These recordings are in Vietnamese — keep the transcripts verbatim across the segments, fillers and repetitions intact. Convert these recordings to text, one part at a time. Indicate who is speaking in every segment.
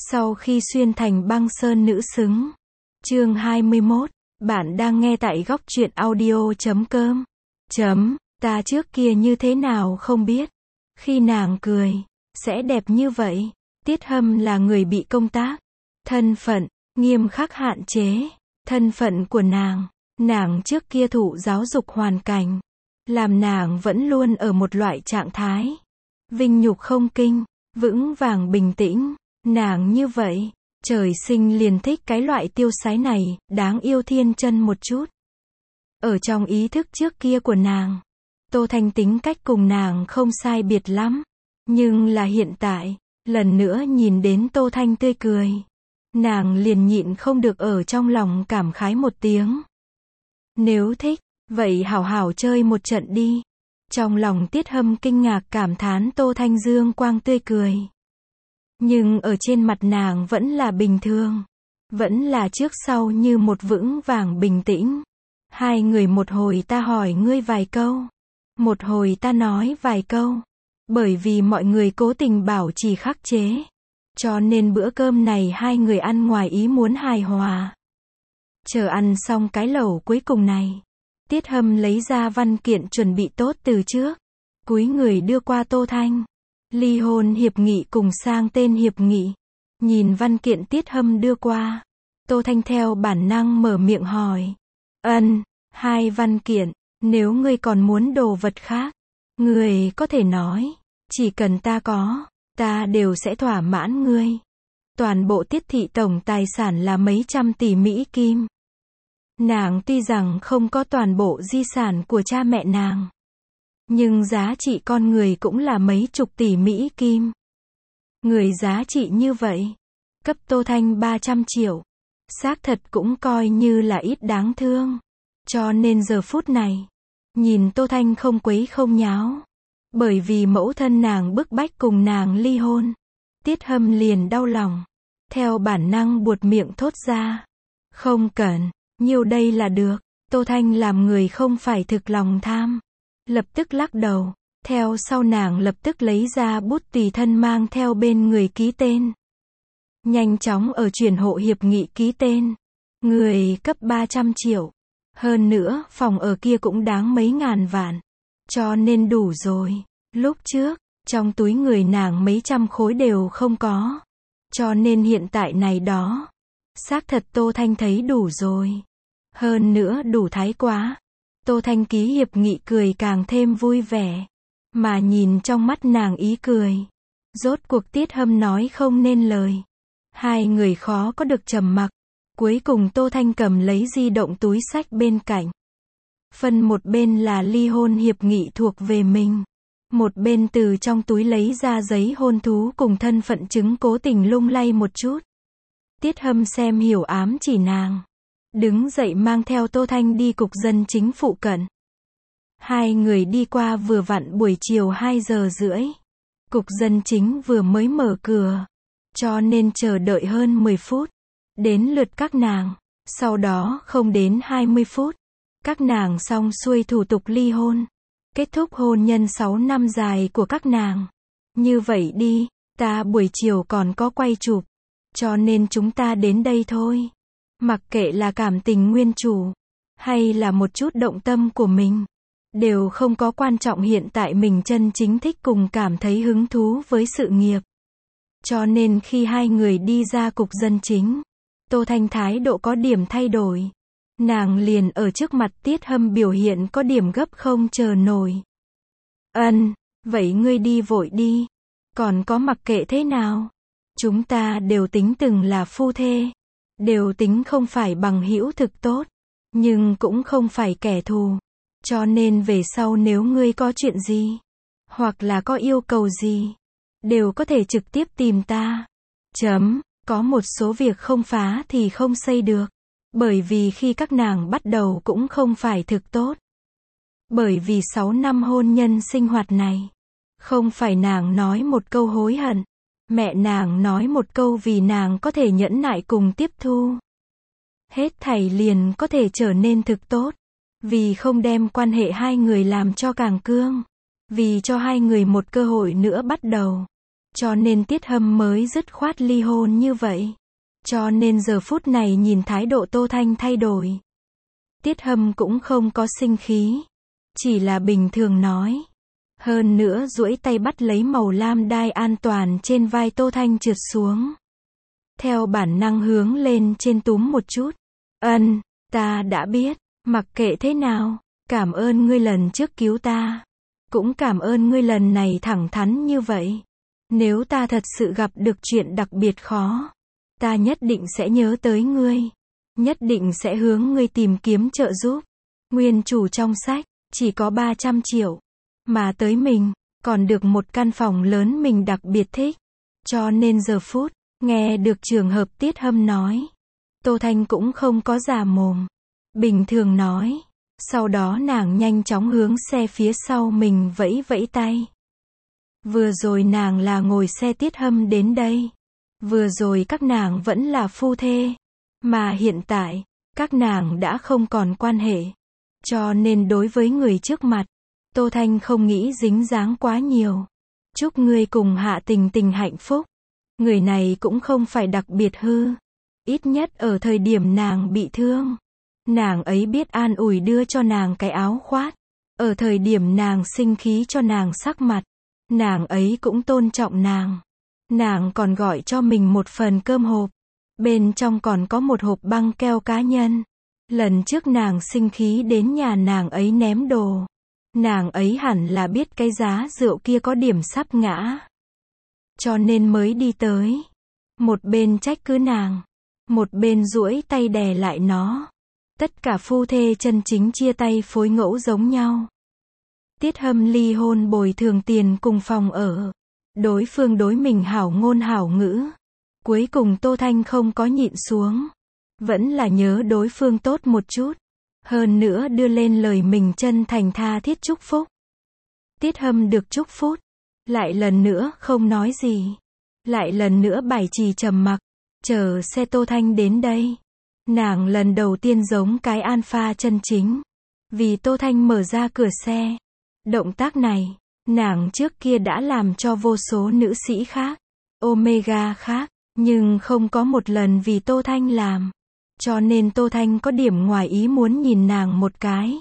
Speaker 1: Sau khi xuyên thành băng sơn nữ xứng. Chương hai mươi mốt. Bạn đang nghe tại góc truyện audio chấm com. Chấm, ta trước kia như thế nào không biết. Khi nàng cười, sẽ đẹp như vậy. Tiết Hâm là người bị công tác. Thân phận, nghiêm khắc hạn chế. Thân phận của nàng, nàng trước kia thụ giáo dục hoàn cảnh. Làm nàng vẫn luôn ở một loại trạng thái. Vinh nhục không kinh, vững vàng bình tĩnh. Nàng như vậy, trời sinh liền thích cái loại tiêu sái này, đáng yêu thiên chân một chút. Ở trong ý thức trước kia của nàng, Tô Thanh tính cách cùng nàng không sai biệt lắm. Nhưng là hiện tại, lần nữa nhìn đến Tô Thanh tươi cười, nàng liền nhịn không được ở trong lòng cảm khái một tiếng. Nếu thích, vậy hảo hảo chơi một trận đi. Trong lòng Tiết Hâm kinh ngạc cảm thán Tô Thanh dương quang tươi cười. Nhưng ở trên mặt nàng vẫn là bình thường. Vẫn là trước sau như một vững vàng bình tĩnh. Hai người một hồi ta hỏi ngươi vài câu. Một hồi ta nói vài câu. Bởi vì mọi người cố tình bảo trì khắc chế. Cho nên bữa cơm này hai người ăn ngoài ý muốn hài hòa. Chờ ăn xong cái lẩu cuối cùng này. Tiết Hâm lấy ra văn kiện chuẩn bị tốt từ trước. Cúi người đưa qua Tô Thanh. Ly hôn hiệp nghị cùng sang tên hiệp nghị. Nhìn văn kiện Tiết Hâm đưa qua. Tô Thanh theo bản năng mở miệng hỏi. Ân, hai văn kiện, nếu ngươi còn muốn đồ vật khác, ngươi có thể nói. Chỉ cần ta có, ta đều sẽ thỏa mãn ngươi. Toàn bộ Tiết thị tổng tài sản là mấy trăm tỷ Mỹ Kim. Nàng tuy rằng không có toàn bộ di sản của cha mẹ nàng. Nhưng giá trị con người cũng là mấy chục tỷ Mỹ Kim. Người giá trị như vậy. Cấp Tô Thanh ba trăm triệu. Xác thật cũng coi như là ít đáng thương. Cho nên giờ phút này. Nhìn Tô Thanh không quấy không nháo. Bởi vì mẫu thân nàng bức bách cùng nàng ly hôn. Tiết Hâm liền đau lòng. Theo bản năng buột miệng thốt ra. Không cần, nhiêu đây là được. Tô Thanh làm người không phải thực lòng tham. Lập tức lắc đầu, theo sau nàng lập tức lấy ra bút tùy thân mang theo bên người ký tên. Nhanh chóng ở chuyển hộ hiệp nghị ký tên. Người cấp ba trăm triệu. Hơn nữa, phòng ở kia cũng đáng mấy ngàn vạn. Cho nên đủ rồi. Lúc trước, trong túi người nàng mấy trăm khối đều không có. Cho nên hiện tại này đó. Xác thật Tô Thanh thấy đủ rồi. Hơn nữa đủ thái quá. Tô Thanh ký hiệp nghị cười càng thêm vui vẻ. Mà nhìn trong mắt nàng ý cười. Rốt cuộc Tiết Hâm nói không nên lời. Hai người khó có được trầm mặc. Cuối cùng Tô Thanh cầm lấy di động túi sách bên cạnh. Phân một bên là ly hôn hiệp nghị thuộc về mình. Một bên từ trong túi lấy ra giấy hôn thú cùng thân phận chứng cố tình lung lay một chút. Tiết Hâm xem hiểu ám chỉ nàng. Đứng dậy mang theo Tô Thanh đi cục dân chính phụ cận. Hai người đi qua vừa vặn buổi chiều hai giờ rưỡi. Cục dân chính vừa mới mở cửa. Cho nên chờ đợi hơn mười phút. Đến lượt các nàng. Sau đó không đến hai mươi phút. Các nàng xong xuôi thủ tục ly hôn. Kết thúc hôn nhân sáu năm dài của các nàng. Như vậy đi, ta buổi chiều còn có quay chụp. Cho nên chúng ta đến đây thôi. Mặc kệ là cảm tình nguyên chủ, hay là một chút động tâm của mình, đều không có quan trọng hiện tại mình chân chính thích cùng cảm thấy hứng thú với sự nghiệp. Cho nên khi hai người đi ra cục dân chính, Tô Thanh thái độ có điểm thay đổi. Nàng liền ở trước mặt Tiết Hâm biểu hiện có điểm gấp không chờ nổi. Ân, vậy ngươi đi vội đi. Còn có mặc kệ thế nào? Chúng ta đều tính từng là phu thê. Đều tính không phải bằng hữu thực tốt. Nhưng cũng không phải kẻ thù. Cho nên về sau nếu ngươi có chuyện gì, hoặc là có yêu cầu gì, đều có thể trực tiếp tìm ta. Chấm, có một số việc không phá thì không xây được. Bởi vì khi các nàng bắt đầu cũng không phải thực tốt. Bởi vì sáu năm hôn nhân sinh hoạt này, không phải nàng nói một câu hối hận. Mẹ nàng nói một câu vì nàng có thể nhẫn nại cùng tiếp thu. Hết thảy liền có thể trở nên thực tốt. Vì không đem quan hệ hai người làm cho càng cương. Vì cho hai người một cơ hội nữa bắt đầu. Cho nên Tiết Hâm mới dứt khoát ly hôn như vậy. Cho nên giờ phút này nhìn thái độ Tô Thanh thay đổi. Tiết Hâm cũng không có sinh khí. Chỉ là bình thường nói. Hơn nữa duỗi tay bắt lấy màu lam đai an toàn trên vai Tô Thanh trượt xuống. Theo bản năng hướng lên trên túm một chút. Ân, ta đã biết, mặc kệ thế nào, cảm ơn ngươi lần trước cứu ta. Cũng cảm ơn ngươi lần này thẳng thắn như vậy. Nếu ta thật sự gặp được chuyện đặc biệt khó, ta nhất định sẽ nhớ tới ngươi. Nhất định sẽ hướng ngươi tìm kiếm trợ giúp. Nguyên chủ trong sách, chỉ có ba trăm triệu. Mà tới mình, còn được một căn phòng lớn mình đặc biệt thích. Cho nên giờ phút, nghe được trường hợp Tiết Hâm nói. Tô Thanh cũng không có già mồm. Bình thường nói. Sau đó nàng nhanh chóng hướng xe phía sau mình vẫy vẫy tay. Vừa rồi nàng là ngồi xe Tiết Hâm đến đây. Vừa rồi các nàng vẫn là phu thê. Mà hiện tại, các nàng đã không còn quan hệ. Cho nên đối với người trước mặt, Tô Thanh không nghĩ dính dáng quá nhiều. Chúc ngươi cùng Hạ Tình Tình hạnh phúc. Người này cũng không phải đặc biệt hư. Ít nhất ở thời điểm nàng bị thương. Nàng ấy biết an ủi đưa cho nàng cái áo khoác. Ở thời điểm nàng sinh khí cho nàng sắc mặt. Nàng ấy cũng tôn trọng nàng. Nàng còn gọi cho mình một phần cơm hộp. Bên trong còn có một hộp băng keo cá nhân. Lần trước nàng sinh khí đến nhà nàng ấy ném đồ. Nàng ấy hẳn là biết cái giá rượu kia có điểm sắp ngã. Cho nên mới đi tới. Một bên trách cứ nàng. Một bên duỗi tay đè lại nó. Tất cả phu thê chân chính chia tay phối ngẫu giống nhau. Tiết Hâm ly hôn bồi thường tiền cùng phòng ở. Đối phương đối mình hảo ngôn hảo ngữ. Cuối cùng Tô Thanh không có nhịn xuống. Vẫn là nhớ đối phương tốt một chút. Hơn nữa đưa lên lời mình chân thành tha thiết chúc phúc. Tiết Hâm được chúc phúc. Lại lần nữa không nói gì. Lại lần nữa bài trì trầm mặc. Chờ xe Tô Thanh đến đây. Nàng lần đầu tiên giống cái alpha chân chính. Vì Tô Thanh mở ra cửa xe. Động tác này, nàng trước kia đã làm cho vô số nữ sĩ khác. Omega khác. Nhưng không có một lần vì Tô Thanh làm. Cho nên Tô Thanh có điểm ngoài ý muốn nhìn nàng một cái.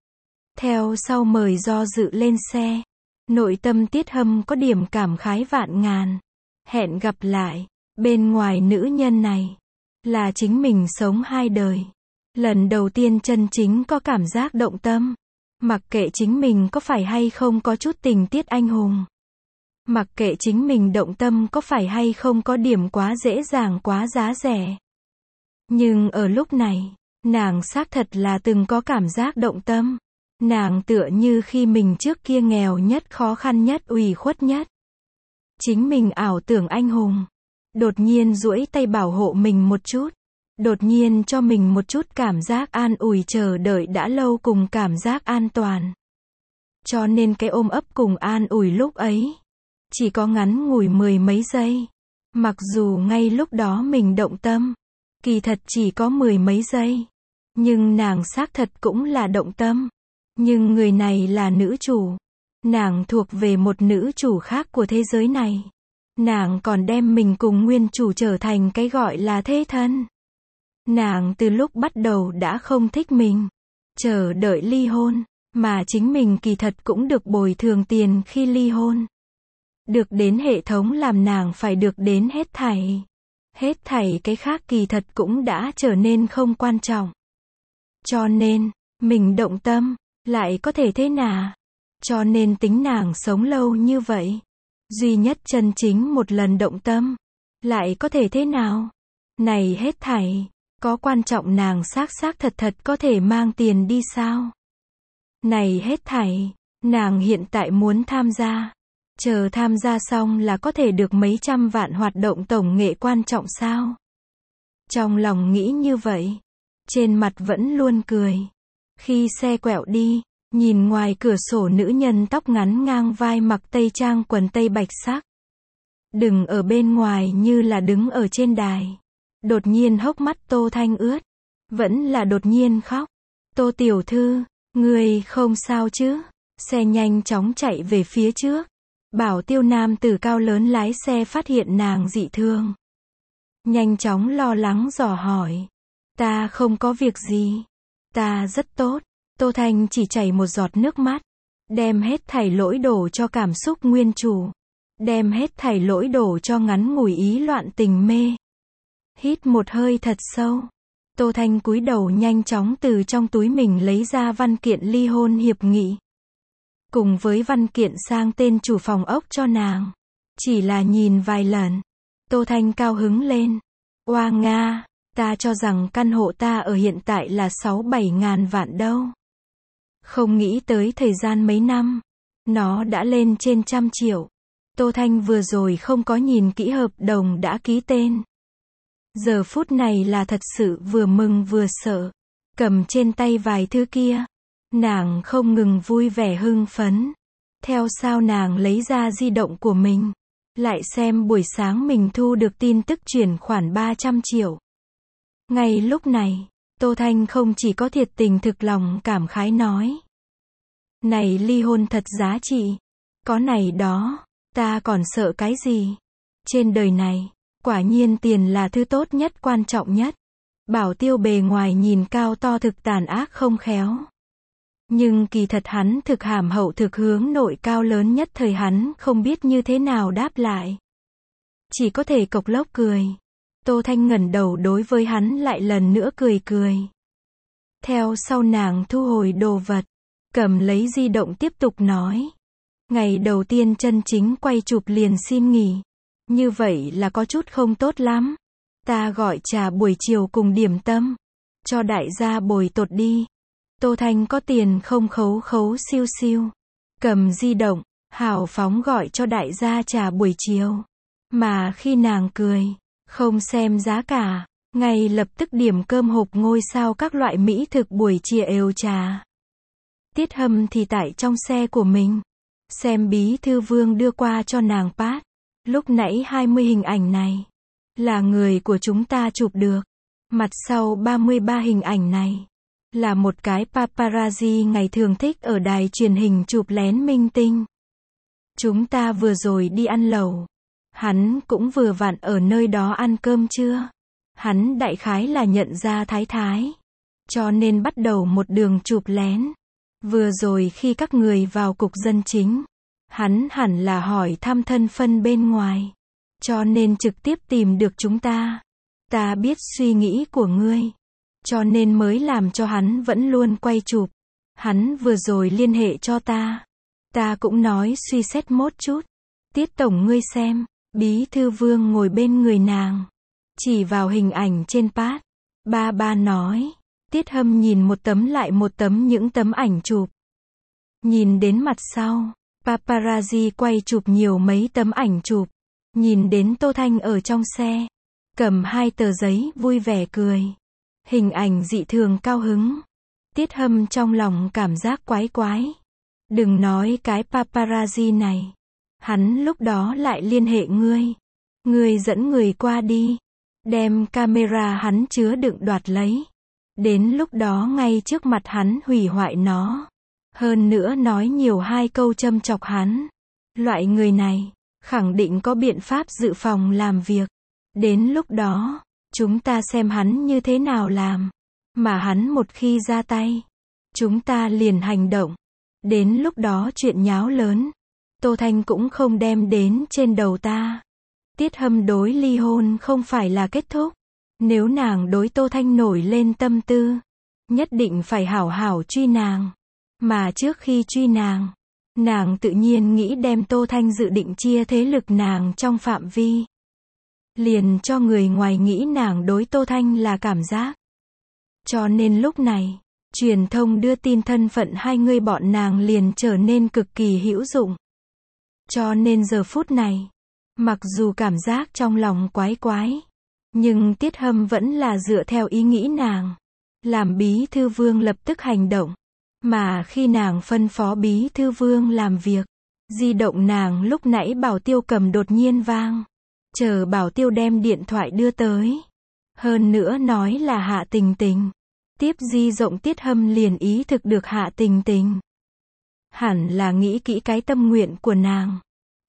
Speaker 1: Theo sau mời do dự lên xe. Nội tâm Tiết Hâm có điểm cảm khái vạn ngàn. Hẹn gặp lại. Bên ngoài nữ nhân này. Là chính mình sống hai đời. Lần đầu tiên chân chính có cảm giác động tâm. Mặc kệ chính mình có phải hay không có chút tình tiết anh hùng. Mặc kệ chính mình động tâm có phải hay không có điểm quá dễ dàng quá giá rẻ. Nhưng ở lúc này, nàng xác thật là từng có cảm giác động tâm. Nàng tựa như khi mình trước kia nghèo nhất, khó khăn nhất, ủy khuất nhất. Chính mình ảo tưởng anh hùng. Đột nhiên duỗi tay bảo hộ mình một chút. Đột nhiên cho mình một chút cảm giác an ủi chờ đợi đã lâu cùng cảm giác an toàn. Cho nên cái ôm ấp cùng an ủi lúc ấy. Chỉ có ngắn ngủi mười mấy giây. Mặc dù ngay lúc đó mình động tâm. Kỳ thật chỉ có mười mấy giây. Nhưng nàng xác thật cũng là động tâm. Nhưng người này là nữ chủ. Nàng thuộc về một nữ chủ khác của thế giới này. Nàng còn đem mình cùng nguyên chủ trở thành cái gọi là thế thân. Nàng từ lúc bắt đầu đã không thích mình. Chờ đợi ly hôn. Mà chính mình kỳ thật cũng được bồi thường tiền khi ly hôn. Được đến hệ thống làm nàng phải được đến hết thảy. Hết thảy cái khác kỳ thật cũng đã trở nên không quan trọng. Cho nên, mình động tâm, lại có thể thế nào? Cho nên tính nàng sống lâu như vậy. Duy nhất chân chính một lần động tâm. Lại có thể thế nào? Này hết thảy, có quan trọng nàng xác xác thật thật có thể mang tiền đi sao? Này hết thảy, nàng hiện tại muốn tham gia. Chờ tham gia xong là có thể được mấy trăm vạn hoạt động tổng nghệ quan trọng sao? Trong lòng nghĩ như vậy. Trên mặt vẫn luôn cười. Khi xe quẹo đi, nhìn ngoài cửa sổ nữ nhân tóc ngắn ngang vai mặc tây trang quần tây bạch sắc. Đừng ở bên ngoài như là đứng ở trên đài. Đột nhiên hốc mắt Tô Thanh ướt. Vẫn là đột nhiên khóc. Tô tiểu thư, người không sao chứ? Xe nhanh chóng chạy về phía trước. Bảo tiêu nam tử cao lớn lái xe phát hiện nàng dị thương. Nhanh chóng lo lắng dò hỏi. Ta không có việc gì. Ta rất tốt. Tô Thanh chỉ chảy một giọt nước mắt. Đem hết thảy lỗi đổ cho cảm xúc nguyên chủ. Đem hết thảy lỗi đổ cho ngắn ngủi ý loạn tình mê. Hít một hơi thật sâu. Tô Thanh cúi đầu nhanh chóng từ trong túi mình lấy ra văn kiện ly hôn hiệp nghị. Cùng với văn kiện sang tên chủ phòng ốc cho nàng. Chỉ là nhìn vài lần. Tô Thanh cao hứng lên. Oa Nga, ta cho rằng căn hộ ta ở hiện tại là sáu bảy ngàn vạn đâu. Không nghĩ tới thời gian mấy năm. Nó đã lên trên trăm triệu. Tô Thanh vừa rồi không có nhìn kỹ hợp đồng đã ký tên. Giờ phút này là thật sự vừa mừng vừa sợ. Cầm trên tay vài thứ kia. Nàng không ngừng vui vẻ hưng phấn. Theo sau nàng lấy ra di động của mình. Lại xem buổi sáng mình thu được tin tức chuyển khoản ba trăm triệu. Ngay lúc này, Tô Thanh không chỉ có thiệt tình thực lòng cảm khái nói. Này ly hôn thật giá trị. Có này đó, ta còn sợ cái gì? Trên đời này, quả nhiên tiền là thứ tốt nhất quan trọng nhất. Bảo tiêu bề ngoài nhìn cao to thực tàn ác không khéo. Nhưng kỳ thật hắn thực hàm hậu thực hướng nội cao lớn nhất thời hắn không biết như thế nào đáp lại. Chỉ có thể cộc lốc cười. Tô Thanh ngẩng đầu đối với hắn lại lần nữa cười cười. Theo sau nàng thu hồi đồ vật. Cầm lấy di động tiếp tục nói. Ngày đầu tiên chân chính quay chụp liền xin nghỉ. Như vậy là có chút không tốt lắm. Ta gọi trà buổi chiều cùng điểm tâm. Cho đại gia bồi tột đi. Tô Thanh có tiền không khấu khấu siêu siêu. Cầm di động, hào phóng gọi cho đại gia trà buổi chiều. Mà khi nàng cười, không xem giá cả, ngay lập tức điểm cơm hộp ngôi sao các loại mỹ thực buổi chiều êu trà. Tiết Hâm thì tại trong xe của mình. Xem bí thư Vương đưa qua cho nàng pass. Lúc nãy hai mươi hình ảnh này. Là người của chúng ta chụp được. Mặt sau ba mươi ba hình ảnh này. Là một cái paparazzi ngày thường thích ở đài truyền hình chụp lén minh tinh. Chúng ta vừa rồi đi ăn lẩu. Hắn cũng vừa vặn ở nơi đó ăn cơm trưa. Hắn đại khái là nhận ra thái thái. Cho nên bắt đầu một đường chụp lén. Vừa rồi khi các người vào cục dân chính. Hắn hẳn là hỏi thăm thân phân bên ngoài. Cho nên trực tiếp tìm được chúng ta. Ta biết suy nghĩ của ngươi. Cho nên mới làm cho hắn vẫn luôn quay chụp. Hắn vừa rồi liên hệ cho ta. Ta cũng nói suy xét một chút. Tiết tổng ngươi xem. Bí thư Vương ngồi bên người nàng. Chỉ vào hình ảnh trên pad. Ba ba nói. Tiết Hâm nhìn một tấm lại một tấm những tấm ảnh chụp. Nhìn đến mặt sau. Paparazzi quay chụp nhiều mấy tấm ảnh chụp. Nhìn đến Tô Thanh ở trong xe. Cầm hai tờ giấy vui vẻ cười. Hình ảnh dị thường cao hứng. Tiết Hâm trong lòng cảm giác quái quái. Đừng nói cái paparazzi này. Hắn lúc đó lại liên hệ ngươi. Ngươi dẫn người qua đi. Đem camera hắn chứa đựng đoạt lấy. Đến lúc đó ngay trước mặt hắn hủy hoại nó. Hơn nữa nói nhiều hai câu châm chọc hắn. Loại người này, khẳng định có biện pháp dự phòng làm việc. Đến lúc đó, chúng ta xem hắn như thế nào làm. Mà hắn một khi ra tay, chúng ta liền hành động. Đến lúc đó chuyện nháo lớn. Tô Thanh cũng không đem đến trên đầu ta. Tiết Hâm đối ly hôn không phải là kết thúc. Nếu nàng đối Tô Thanh nổi lên tâm tư, nhất định phải hảo hảo truy nàng. Mà trước khi truy nàng, nàng tự nhiên nghĩ đem Tô Thanh dự định chia thế lực nàng trong phạm vi. Liền cho người ngoài nghĩ nàng đối Tô Thanh là cảm giác. Cho nên lúc này, truyền thông đưa tin thân phận hai người bọn nàng liền trở nên cực kỳ hữu dụng. Cho nên giờ phút này, mặc dù cảm giác trong lòng quái quái, nhưng Tiết Hâm vẫn là dựa theo ý nghĩ nàng. Làm bí thư Vương lập tức hành động. Mà khi nàng phân phó bí thư Vương làm việc, di động nàng lúc nãy Bảo Tiêu cầm đột nhiên vang. Chờ Bảo Tiêu đem điện thoại đưa tới. Hơn nữa nói là Hạ Tình Tình. Tiếp di rộng Tiết Hâm liền ý thực được Hạ Tình Tình. Hẳn là nghĩ kỹ cái tâm nguyện của nàng.